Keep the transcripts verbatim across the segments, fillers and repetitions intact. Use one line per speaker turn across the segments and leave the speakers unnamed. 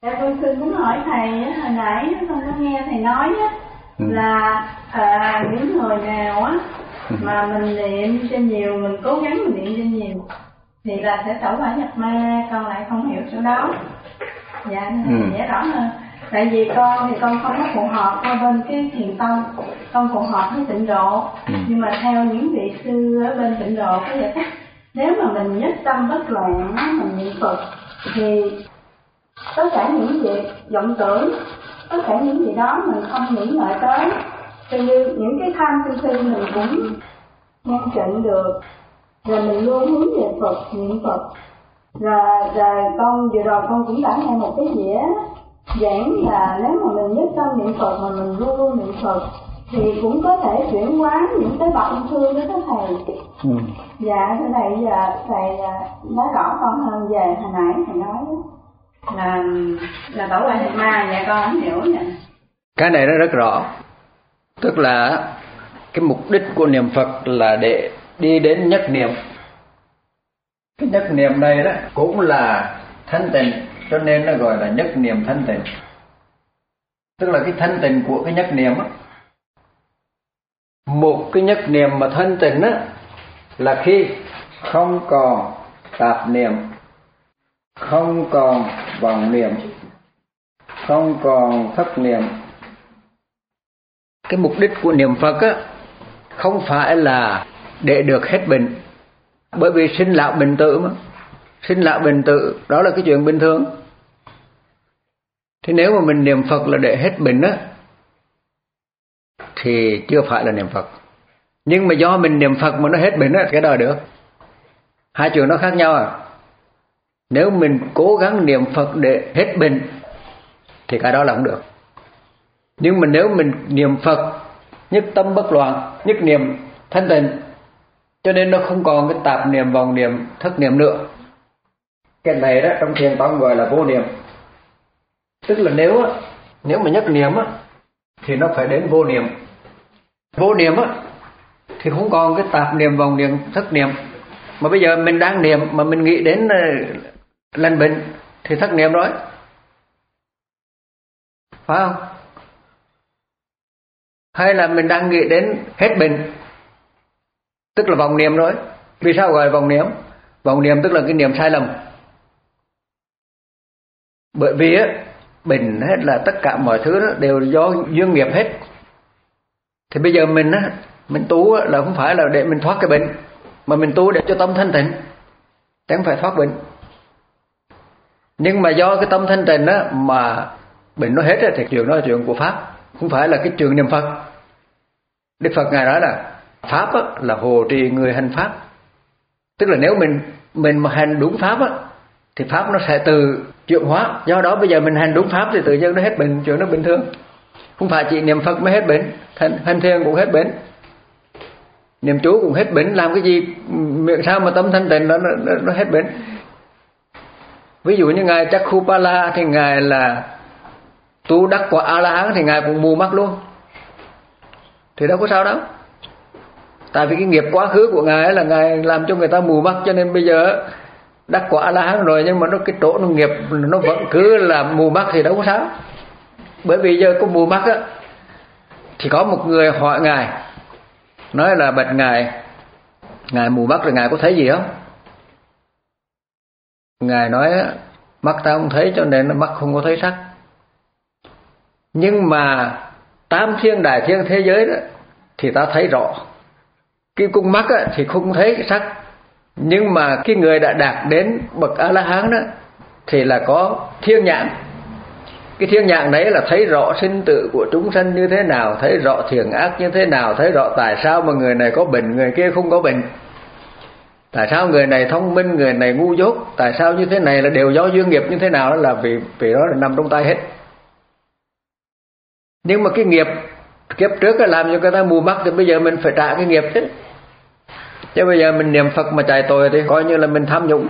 Dạ, con xin muốn hỏi thầy, hồi nãy con có nghe thầy nói á, ừ. là à, những người nào á mà mình niệm cho nhiều, mình cố gắng mình niệm cho nhiều thì là sẽ tẩu hỏa nhập ma. Con lại không hiểu chỗ đó. Dạ, ừ. Giải rõ hơn. Tại vì con thì con không có phù hợp qua bên cái thiền tông, con phù hợp với tịnh độ, ừ. nhưng mà theo những vị sư ở bên tịnh độ có giải thích, nếu mà mình nhất tâm bất loạn, mình niệm Phật thì tất cả những việc vọng tưởng, tất cả những gì đó mình không nghĩ ngợi tới, thì như những cái tham sân si mình cũng ngăn chặn được, rồi mình luôn hướng về Phật, niệm Phật. Rồi, rồi con vừa rồi con cũng đã nghe một cái dĩa giảng là nếu mà mình nhất tâm niệm Phật mà mình luôn luôn niệm Phật thì cũng có thể chuyển hóa những cái bậc ung thư đó đó thầy. Ừ. Dạ thưa thầy, giờ thầy nói rõ con hơn về hồi nãy thầy nói đó. là là tẩu hỏa nhập ma. Dạ con không hiểu nha.
Cái này nó rất rõ, tức là cái mục đích của niệm Phật là để đi đến nhất niệm. Cái nhất niệm này đó cũng là thanh tịnh, cho nên nó gọi là nhất niệm thanh tịnh. Tức là cái thanh tịnh của cái nhất niệm á, một cái nhất niệm mà thanh tịnh á là khi không còn tạp niệm, không còn vọng niệm, không còn thất niệm. Cái mục đích của niệm Phật á không phải là để được hết bệnh, bởi vì sinh lão bệnh tử mà, sinh lão bệnh tử đó là cái chuyện bình thường. Thế nếu mà mình niệm Phật là để hết bệnh á thì chưa phải là niệm Phật. Nhưng mà do mình niệm Phật mà nó hết bệnh á, cái đó được. Hai chuyện nó khác nhau à. Nếu mình cố gắng niệm Phật để hết bệnh thì cái đó là không được. Nhưng mà nếu mình niệm Phật nhất tâm bất loạn, nhất niệm thanh tịnh, cho nên nó không còn cái tạp niệm, vọng niệm, thất niệm nữa. Cái này đó trong thiền tông gọi là vô niệm. Tức là nếu nếu mà nhất niệm á thì nó phải đến vô niệm. Vô niệm á thì không còn cái tạp niệm, vọng niệm, thất niệm. Mà bây giờ mình đang niệm mà mình nghĩ đến lành bệnh thì thất niệm rồi, phải không? Hay là mình đang nghĩ đến hết bệnh, tức là vọng niệm rồi. Vì sao gọi là vọng niệm? Vọng niệm tức là cái niệm sai lầm. Bởi vì á, bệnh hết là tất cả mọi thứ đó đều do duyên nghiệp hết. Thì bây giờ mình á, mình tu á, là không phải là để mình thoát cái bệnh, mà mình tu để cho tâm thanh tịnh, chứ không phải thoát bệnh. Nhưng mà do cái tâm thanh tịnh á mà bệnh nó hết á, thì chuyện đó là chuyện của Pháp, không phải là cái chuyện niệm Phật. Đức Phật Ngài nói là Pháp á, là hộ trì người hành Pháp. Tức là nếu mình mình mà hành đúng Pháp á, thì Pháp nó sẽ tự chuyển hóa. Do đó bây giờ mình hành đúng Pháp thì tự nhiên nó hết bệnh, chuyện nó bình thường. Không phải chỉ niệm Phật mới hết bệnh, hành thiền cũng hết bệnh, niệm chú cũng hết bệnh. Làm cái gì miệng sao mà tâm thanh tịnh nó, nó, nó hết bệnh. Ví dụ như Ngài Chakkupala thì Ngài là tu đắc quả A-la-hán thì Ngài cũng mù mắt luôn, thì đâu có sao đâu. Tại vì cái nghiệp quá khứ của Ngài là Ngài làm cho người ta mù mắt, cho nên bây giờ đắc quả A-la-hán rồi nhưng mà nó cái chỗ nó nghiệp nó vẫn cứ là mù mắt thì đâu có sao. Bởi vì giờ có mù mắt á thì có một người hỏi Ngài, nói là bạch Ngài, Ngài mù mắt rồi Ngài có thấy gì không? Ngài nói mắt ta không thấy cho nên mắt không có thấy sắc. Nhưng mà tam thiên đại thiên thế giới đó thì ta thấy rõ. Cái cung mắt á, thì không thấy cái sắc. Nhưng mà cái người đã đạt đến bậc A-la-hán đó thì là có thiên nhãn. Cái thiên nhãn đấy là thấy rõ sinh tử của chúng sanh như thế nào, thấy rõ thiện ác như thế nào, thấy rõ tại sao mà người này có bệnh, người kia không có bệnh, tại sao người này thông minh, người này ngu dốt, tại sao như thế này là đều do duyên nghiệp như thế nào, đó là vì vì đó là nằm trong tay hết. Nhưng mà cái nghiệp kiếp trước làm cho người ta mù mắt thì bây giờ mình phải trả cái nghiệp chứ. Chứ bây giờ mình niệm Phật mà chạy tội thì coi như là mình tham nhũng.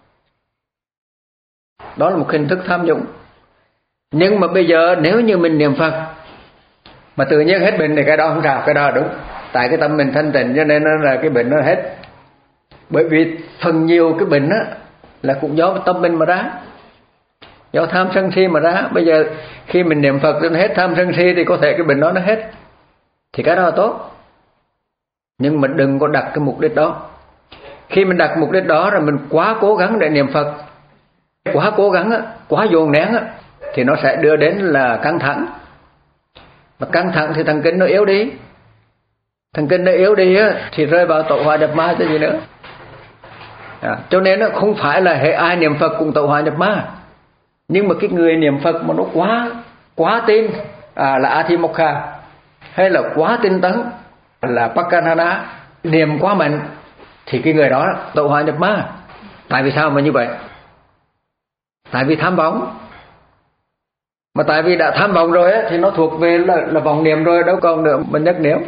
Đó là một hình thức tham nhũng. Nhưng mà bây giờ nếu như mình niệm Phật mà tự nhiên hết bệnh thì cái đó không sao, cái đó là đúng. Tại cái tâm mình thanh tịnh cho nên là cái bệnh nó hết. Bởi vì phần nhiều cái bệnh á là cũng do tâm mình mà ra. do tham sân si mà ra. Bây giờ khi mình niệm Phật đến hết tham sân si thì có thể cái bệnh đó nó hết, thì cái đó là tốt. Nhưng mà đừng có đặt cái mục đích đó. Khi mình đặt mục đích đó rồi mình quá cố gắng để niệm Phật, quá cố gắng, quá dồn nén, thì nó sẽ đưa đến là căng thẳng. Mà căng thẳng thì thần kinh nó yếu đi. Thần kinh nó yếu đi thì rơi vào tẩu hỏa nhập ma chứ gì nữa. À, cho nên nó không phải là hệ ai niệm Phật cũng tẩu hỏa nhập ma. Nhưng mà cái người niệm Phật mà nó quá quá tin à, là Athimokha, hay là quá tinh tấn là Pakkanana, niệm quá mạnh, thì cái người đó tẩu hỏa nhập ma. Tại vì sao mà như vậy? Tại vì tham vọng. Mà tại vì đã tham vọng rồi á, thì nó thuộc về là, là vọng niệm rồi, đâu còn nữa mà nhất niệm.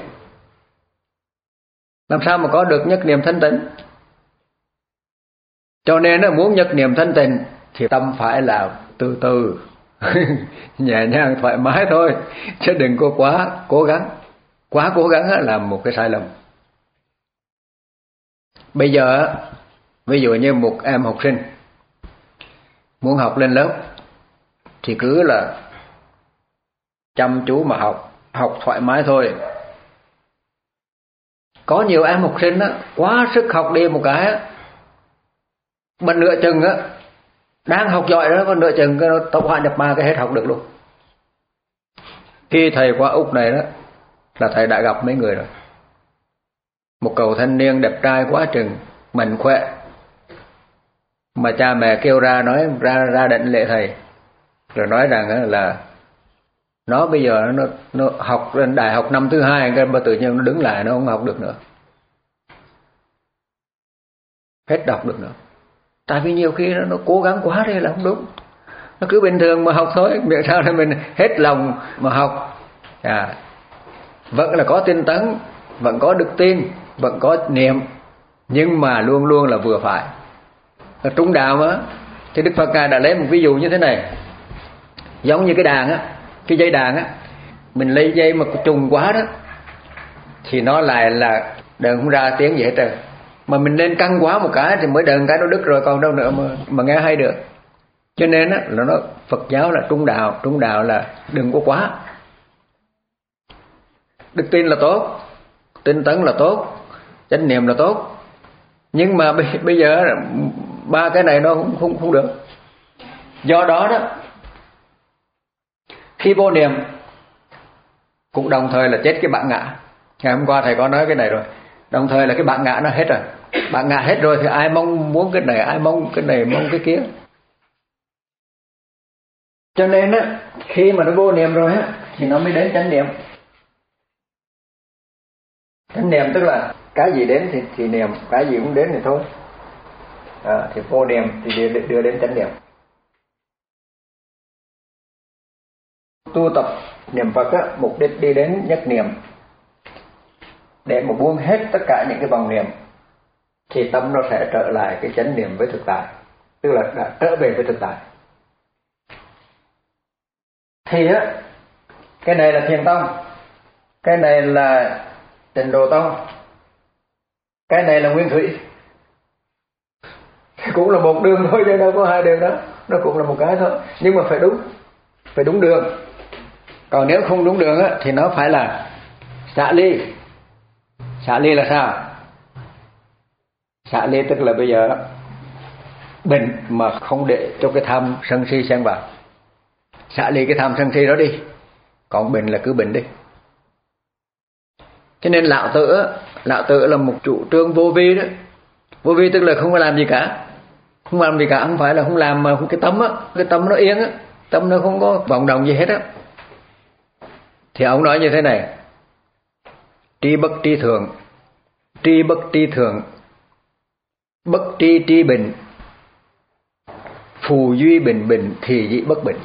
Làm sao mà có được nhất niệm thanh tịnh? Cho nên là muốn nhất niệm thanh tịnh thì tâm phải là từ từ nhẹ nhàng thoải mái thôi, chứ đừng có quá cố gắng. Quá cố gắng là một cái sai lầm. Bây giờ ví dụ như một em học sinh muốn học lên lớp thì cứ là chăm chú mà học, học thoải mái thôi. Có nhiều em học sinh á, quá sức học đi một cái á, mà nửa chừng á, đang học giỏi đó, còn nửa chừng cái tẩu hỏa nhập ma cái hết học được luôn. Khi thầy qua Úc này đó là thầy đã gặp mấy người rồi. Một cậu thanh niên đẹp trai quá chừng, mạnh khỏe, mà cha mẹ kêu ra nói ra ra định lễ thầy, rồi nói rằng là nó bây giờ nó, nó học lên đại học năm thứ hai, cái mà tự nhiên nó đứng lại, nó không học được nữa, hết đọc được nữa. Tại vì nhiều khi nó, nó cố gắng quá thì là không đúng. Nó cứ bình thường mà học thôi, miễn sao là mình hết lòng mà học. À, vẫn là có tinh tấn, vẫn có đức tin, vẫn có niệm, nhưng mà luôn luôn là vừa phải. Ở trung đạo mà, thì Đức Phật Ngài đã lấy một ví dụ như thế này. Giống như cái đàn á, cái dây đàn á, mình lấy dây mà trùng quá đó thì nó lại là đờn không ra tiếng gì hết trơn. Mà mình nên căng quá một cái thì mới đờn cái nó đứt rồi, còn đâu nữa mà, mà nghe hay được. Cho nên á, là nó Phật giáo là trung đạo. Trung đạo là đừng có quá. Đức tin là tốt, tinh tấn là tốt, chánh niệm là tốt. Nhưng mà bây, bây giờ ba cái này nó không, không, không được. Do đó đó, khi vô niệm cũng đồng thời là chết cái bản ngã. Ngày hôm qua thầy có nói cái này rồi. Đồng thời là cái bản ngã nó hết rồi. Bản ngã hết rồi thì ai mong muốn cái này, ai mong cái này, mong cái kia. Cho nên á, khi mà nó vô niệm rồi á, thì nó mới đến chánh niệm. Chánh niệm tức là cái gì đến thì, thì niệm, cái gì cũng đến thì thôi. À, thì vô niệm thì đưa, đưa đến chánh niệm. Tu tập niệm Phật á, mục đích đi đến nhất niệm, để mà buông hết tất cả những cái vọng niệm, thì tâm nó sẽ trở lại cái chánh niệm với thực tại, tức là đã trở về với thực tại. Thì á, cái này là Thiền Tông, cái này là Tịnh Độ Tông, cái này là Nguyên Thủy, cũng là một đường thôi chứ đâu có hai đường đó, nó cũng là một cái thôi, nhưng mà phải đúng, phải đúng đường. Còn nếu không đúng đường á, thì nó phải là xả ly. Xả ly là sao? Xả ly tức là bây giờ bình mà không để cho cái tham sân si xen vào. Xả ly cái tham sân si đó đi, còn bình là cứ bình đi. Cho nên lão tử, lão tử là một chủ trương vô vi đó. Vô vi tức là không có làm gì cả. Không làm gì cả, không phải là không làm mà cái tâm á, cái tâm nó yên á, tâm nó không có vọng động gì hết á. Thì ông nói như thế này: tri bất tri thượng, tri bất tri thượng, bất tri tri bình, phù duy bình bình thì dĩ bất bình.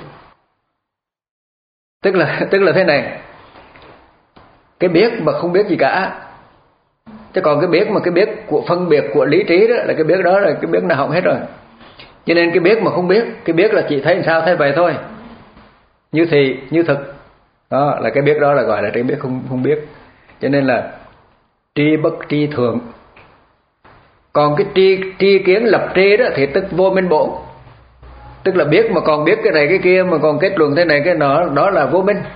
Tức là tức là thế này, cái biết mà không biết gì cả, chứ còn cái biết mà cái biết của phân biệt của lý trí đó là cái biết đó là cái biết nào hỏng hết rồi. Cho nên cái biết mà không biết, cái biết là chỉ thấy sao thấy vậy thôi, như thì như thực, đó là cái biết đó là gọi là cái biết không không biết. Cho nên là tri bất tri thượng. Còn cái tri tri kiến lập tri đó thì tức vô minh bổn. Tức là biết mà còn biết cái này cái kia, mà còn kết luận thế này cái nọ, đó là vô minh.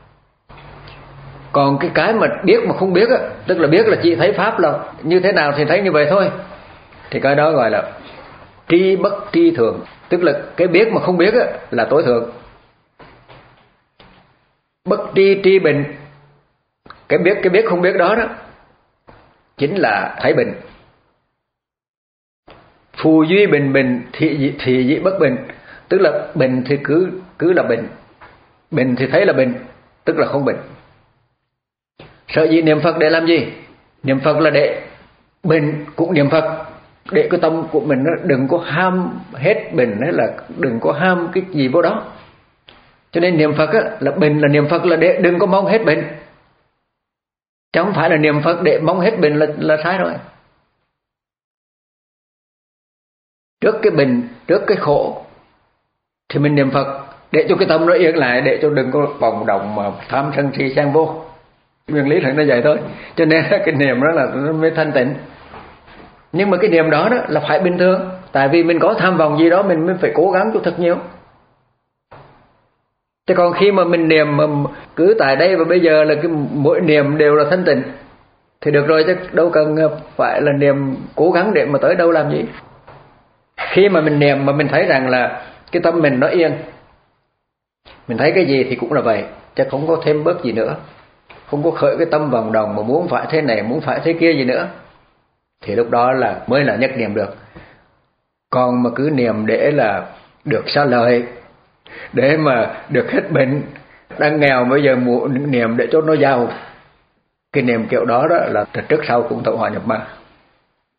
Còn cái cái mà biết mà không biết á, tức là biết là chỉ thấy pháp là như thế nào thì thấy như vậy thôi, thì cái đó gọi là tri bất tri thượng. Tức là cái biết mà không biết á, là tối thượng. Bất tri tri bình, cái biết cái biết không biết đó đó chính là thấy bình. Phù duy bình bình, thị dị, thị dị bất bình. Tức là bình thì cứ cứ là bình, bình thì thấy là bình, tức là không bình. Sở dĩ niệm Phật để làm gì? Niệm Phật là để bình cũng niệm Phật, để cái tâm của mình nó đừng có ham hết bình, hay là đừng có ham cái gì vô đó. Cho nên niệm Phật á, là bình là niệm Phật là để đừng có mong hết bình, chứ không phải là niệm Phật để mong hết bình là, là sai rồi. Trước cái bình, trước cái khổ thì mình niệm Phật để cho cái tâm nó yên lại, để cho đừng có vòng động mà tham sân si sang vô. Nguyên lý là nó vậy thôi. Cho nên cái niệm đó là nó mới thanh tịnh. Nhưng mà cái niệm đó, đó là phải bình thường. Tại vì mình có tham vọng gì đó mình mới phải cố gắng cho thật nhiều. Chứ còn khi mà mình niệm mà cứ tại đây và bây giờ là cái mỗi niệm đều là thanh tịnh thì được rồi, chứ đâu cần phải là niệm cố gắng để mà tới đâu làm gì. Khi mà mình niệm mà mình thấy rằng là cái tâm mình nó yên, mình thấy cái gì thì cũng là vậy, chứ không có thêm bớt gì nữa, không có khởi cái tâm vòng đồng mà muốn phải thế này muốn phải thế kia gì nữa, thì lúc đó là mới là nhất niệm được. Còn mà cứ niệm để là được xá lợi, để mà được hết bệnh, đang nghèo bây giờ niệm để cho nó giàu, cái niệm kiểu đó đó là trước sau cũng tẩu hỏa nhập ma.